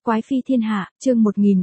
quái phi thiên hạ, chương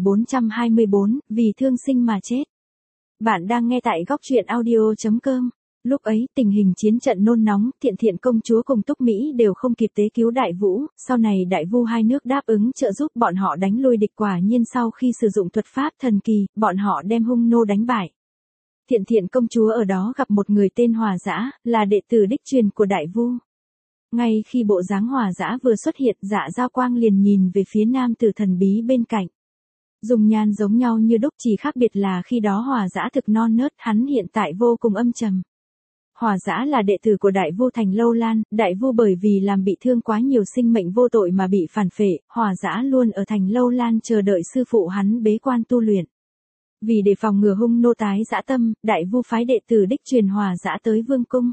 1424, vì thương sinh mà chết. Bạn đang nghe tại góc truyện audio.com. Lúc ấy, tình hình chiến trận nôn nóng, Thiện công chúa cùng Túc Mỹ đều không kịp tế cứu Đại Vũ, sau này Đại Vu hai nước đáp ứng trợ giúp bọn họ đánh lui địch, quả nhiên sau khi sử dụng thuật pháp thần kỳ, bọn họ đem hung nô đánh bại. Thiện công chúa ở đó gặp một người tên Hòa Dã, là đệ tử đích truyền của Đại Vu. Ngay khi bộ dáng Hòa Dã vừa xuất hiện, Dạ Dao Quang liền nhìn về phía nam tử thần bí bên cạnh. Dùng nhan giống nhau như đúc, chỉ khác biệt là khi đó Hòa Dã thực non nớt, hắn hiện tại vô cùng âm trầm. Hòa Dã là đệ tử của Đại Vu thành Lâu Lan, Đại Vu bởi vì làm bị thương quá nhiều sinh mệnh vô tội mà bị phản phệ, Hòa Dã luôn ở thành Lâu Lan chờ đợi sư phụ hắn bế quan tu luyện. Vì để phòng ngừa hung nô tái dã tâm, Đại Vu phái đệ tử đích truyền Hòa Dã tới vương cung.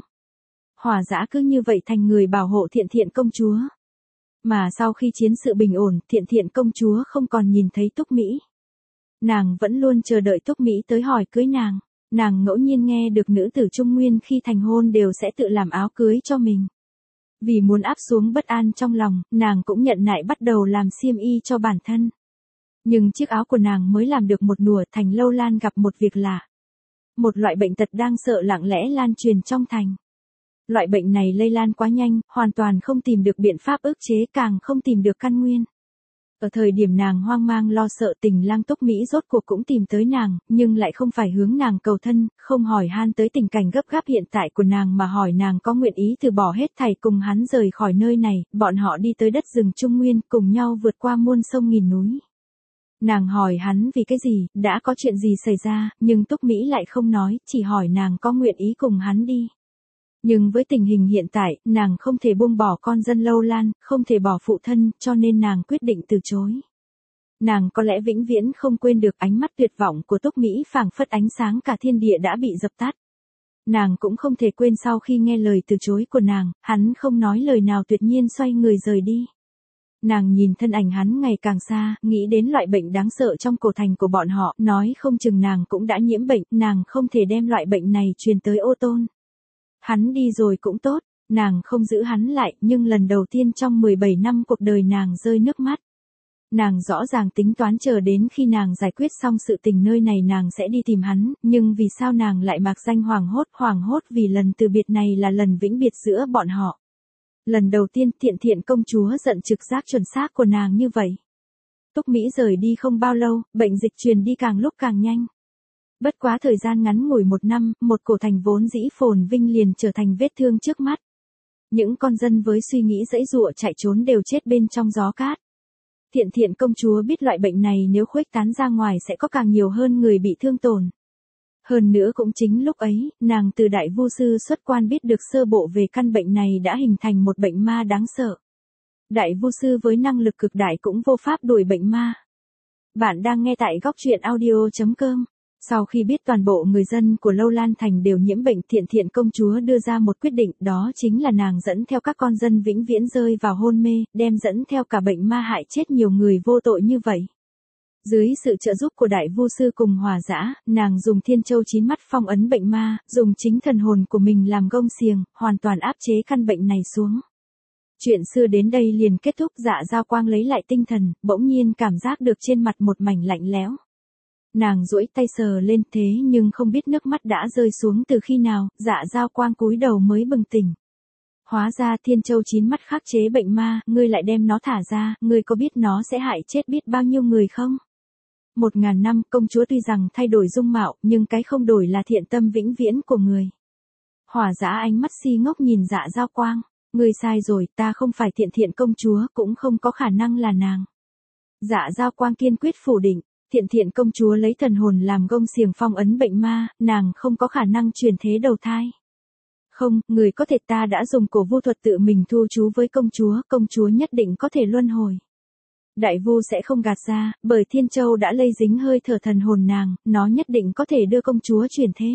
Hòa Dã cứ như vậy thành người bảo hộ Thiện công chúa. Mà sau khi chiến sự bình ổn, Thiện công chúa không còn nhìn thấy Túc Mỹ. Nàng vẫn luôn chờ đợi Túc Mỹ tới hỏi cưới nàng. Nàng ngẫu nhiên nghe được nữ tử Trung Nguyên khi thành hôn đều sẽ tự làm áo cưới cho mình. Vì muốn áp xuống bất an trong lòng, nàng cũng nhận nại bắt đầu làm xiêm y cho bản thân. Nhưng chiếc áo của nàng mới làm được một nùa, thành Lâu Lan gặp một việc lạ. Một loại bệnh tật đang sợ lặng lẽ lan truyền trong thành. Loại bệnh này lây lan quá nhanh, hoàn toàn không tìm được biện pháp ức chế, càng không tìm được căn nguyên. Ở thời điểm nàng hoang mang lo sợ, Tình Lang Túc Mỹ rốt cuộc cũng tìm tới nàng, nhưng lại không phải hướng nàng cầu thân, không hỏi han tới tình cảnh gấp gáp hiện tại của nàng mà hỏi nàng có nguyện ý từ bỏ hết thảy cùng hắn rời khỏi nơi này, bọn họ đi tới đất rừng Trung Nguyên, cùng nhau vượt qua muôn sông nghìn núi. Nàng hỏi hắn vì cái gì, đã có chuyện gì xảy ra, nhưng Túc Mỹ lại không nói, chỉ hỏi nàng có nguyện ý cùng hắn đi. Nhưng với tình hình hiện tại, nàng không thể buông bỏ con dân Lâu Lan, không thể bỏ phụ thân, cho nên nàng quyết định từ chối. Nàng có lẽ vĩnh viễn không quên được ánh mắt tuyệt vọng của Túc Mỹ, phảng phất ánh sáng cả thiên địa đã bị dập tắt. Nàng cũng không thể quên sau khi nghe lời từ chối của nàng, hắn không nói lời nào tuyệt nhiên xoay người rời đi. Nàng nhìn thân ảnh hắn ngày càng xa, nghĩ đến loại bệnh đáng sợ trong cổ thành của bọn họ, nói không chừng nàng cũng đã nhiễm bệnh, nàng không thể đem loại bệnh này truyền tới Ô Tôn. Hắn đi rồi cũng tốt, nàng không giữ hắn lại, nhưng lần đầu tiên trong 17 năm cuộc đời nàng rơi nước mắt. Nàng rõ ràng tính toán chờ đến khi nàng giải quyết xong sự tình nơi này nàng sẽ đi tìm hắn, nhưng vì sao nàng lại mạc danh hoảng hốt vì lần từ biệt này là lần vĩnh biệt giữa bọn họ. Lần đầu tiên Thiện công chúa giận trực giác chuẩn xác của nàng như vậy. Túc Mỹ rời đi không bao lâu, bệnh dịch truyền đi càng lúc càng nhanh. Bất quá thời gian ngắn ngủi một năm, một cổ thành vốn dĩ phồn vinh liền trở thành vết thương trước mắt. Những con dân với suy nghĩ giãy giụa chạy trốn đều chết bên trong gió cát. Thiện công chúa biết loại bệnh này nếu khuếch tán ra ngoài sẽ có càng nhiều hơn người bị thương tổn. Hơn nữa cũng chính lúc ấy, nàng từ Đại Vu sư xuất quan biết được sơ bộ về căn bệnh này đã hình thành một bệnh ma đáng sợ. Đại Vu sư với năng lực cực đại cũng vô pháp đuổi bệnh ma. Bạn đang nghe tại góc truyện audio.com. Sau khi biết toàn bộ người dân của Lâu Lan thành đều nhiễm bệnh, Thiện công chúa đưa ra một quyết định, đó chính là nàng dẫn theo các con dân vĩnh viễn rơi vào hôn mê, đem dẫn theo cả bệnh ma hại chết nhiều người vô tội như vậy. Dưới sự trợ giúp của Đại Vu sư cùng Hòa Dã, nàng dùng Thiên Châu Chín Mắt phong ấn bệnh ma, dùng chính thần hồn của mình làm gông xiềng, hoàn toàn áp chế căn bệnh này xuống. Chuyện xưa đến đây liền kết thúc. Dạ Dao Quang lấy lại tinh thần, bỗng nhiên cảm giác được trên mặt một mảnh lạnh lẽo. Nàng duỗi tay sờ lên, thế nhưng không biết nước mắt đã rơi xuống từ khi nào, Dạ Dao Quang cúi đầu mới bừng tỉnh. Hóa ra Thiên Châu Chín Mắt khắc chế bệnh ma, ngươi lại đem nó thả ra, ngươi có biết nó sẽ hại chết biết bao nhiêu người không? 1000 năm, công chúa tuy rằng thay đổi dung mạo, nhưng cái không đổi là thiện tâm vĩnh viễn của người. Hòa Dã ánh mắt si ngốc nhìn Dạ Dao Quang, ngươi sai rồi, ta không phải Thiện công chúa, cũng không có khả năng là nàng. Dạ Dao Quang kiên quyết phủ định. Thiện công chúa lấy thần hồn làm gông xiềng phong ấn bệnh ma, nàng không có khả năng chuyển thế đầu thai. Không, người có thể, ta đã dùng cổ vu thuật tự mình thu chú với công chúa nhất định có thể luân hồi. Đại Vu sẽ không gạt ra, bởi Thiên Châu đã lây dính hơi thở thần hồn nàng, nó nhất định có thể đưa công chúa chuyển thế.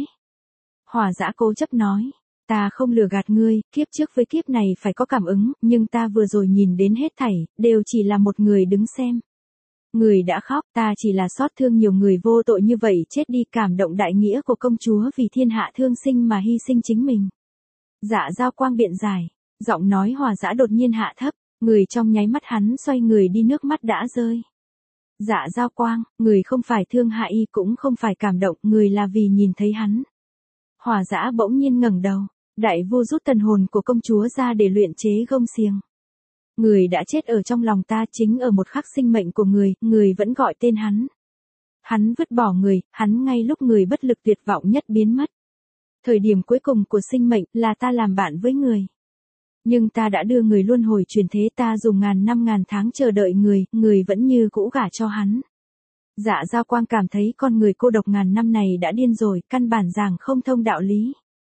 Hòa Dã cố chấp nói, ta không lừa gạt ngươi, kiếp trước với kiếp này phải có cảm ứng, nhưng ta vừa rồi nhìn đến hết thảy, đều chỉ là một người đứng xem. Người đã khóc, ta chỉ là xót thương nhiều người vô tội như vậy chết đi, cảm động đại nghĩa của công chúa vì thiên hạ thương sinh mà hy sinh chính mình. Dạ Dao Quang biện giải, giọng nói Hòa Dã đột nhiên hạ thấp, người trong nháy mắt hắn xoay người đi, nước mắt đã rơi. Dạ Giao Quang, người không phải thương hại y cũng không phải cảm động, người là vì nhìn thấy hắn. Hỏa Dã bỗng nhiên ngẩng đầu, đại vu rút thần hồn của công chúa ra để luyện chế gông xiềng. Người đã chết ở trong lòng ta chính ở một khắc sinh mệnh của người vẫn gọi tên hắn. Hắn vứt bỏ người, hắn ngay lúc người bất lực tuyệt vọng nhất biến mất. Thời điểm cuối cùng của sinh mệnh là ta làm bạn với người. Nhưng ta đã đưa người luân hồi chuyển thế, ta dùng ngàn năm ngàn tháng chờ đợi người vẫn như cũ gả cho hắn. Dạ Giao Quang cảm thấy con người cô độc ngàn năm này đã điên rồi, căn bản giảng không thông đạo lý.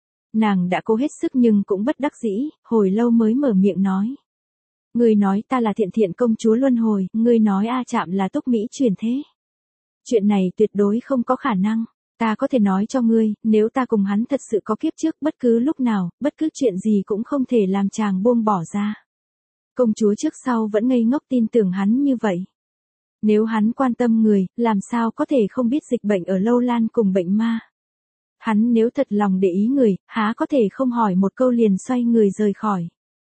Nàng đã cố hết sức nhưng cũng bất đắc dĩ, hồi lâu mới mở miệng nói. Ngươi nói ta là Thiện Thiện công chúa luân hồi, ngươi nói A Trạm là Túc Mỹ chuyển thế. Chuyện này tuyệt đối không có khả năng. Ta có thể nói cho ngươi, nếu ta cùng hắn thật sự có kiếp trước, bất cứ lúc nào, bất cứ chuyện gì cũng không thể làm chàng buông bỏ ra. Công chúa trước sau vẫn ngây ngốc tin tưởng hắn như vậy. Nếu hắn quan tâm người, làm sao có thể không biết dịch bệnh ở Lâu Lan cùng bệnh ma. Hắn nếu thật lòng để ý người, há có thể không hỏi một câu liền xoay người rời khỏi.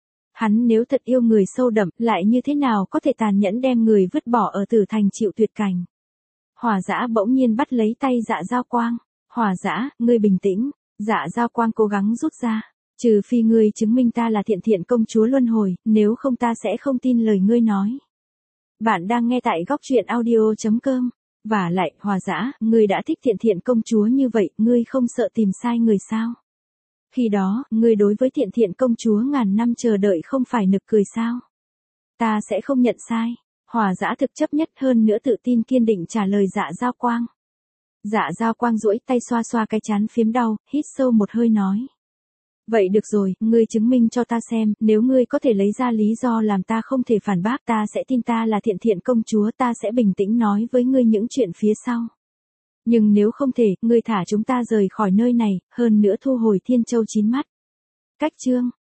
Hắn nếu thật yêu người sâu đậm, lại như thế nào có thể tàn nhẫn đem người vứt bỏ ở Tử Thành chịu tuyệt cảnh. Hỏa Dã bỗng nhiên bắt lấy tay Dạ Giao Quang. Hỏa Dã, ngươi bình tĩnh. Dạ Giao Quang cố gắng rút ra. Trừ phi ngươi chứng minh ta là Thiện Thiện công chúa luân hồi, nếu không ta sẽ không tin lời ngươi nói. Bạn đang nghe tại góc truyện audio.com. Và lại, Hỏa Dã, ngươi đã thích Thiện Thiện công chúa như vậy, ngươi không sợ tìm sai người sao? Khi đó, ngươi đối với Thiện Thiện công chúa ngàn năm chờ đợi không phải nực cười sao? Ta sẽ không nhận sai. Hỏa Dã thực chấp nhất hơn nữa tự tin kiên định trả lời Dạ Giao Quang. Dạ Giao Quang duỗi tay xoa xoa cái trán phiếm đau, hít sâu một hơi nói. Vậy được rồi, ngươi chứng minh cho ta xem, nếu ngươi có thể lấy ra lý do làm ta không thể phản bác, ta sẽ tin ta là Thiện Thiện công chúa, ta sẽ bình tĩnh nói với ngươi những chuyện phía sau. Nhưng nếu không thể, ngươi thả chúng ta rời khỏi nơi này, hơn nữa thu hồi Thiên Châu 9 mắt. Cách chương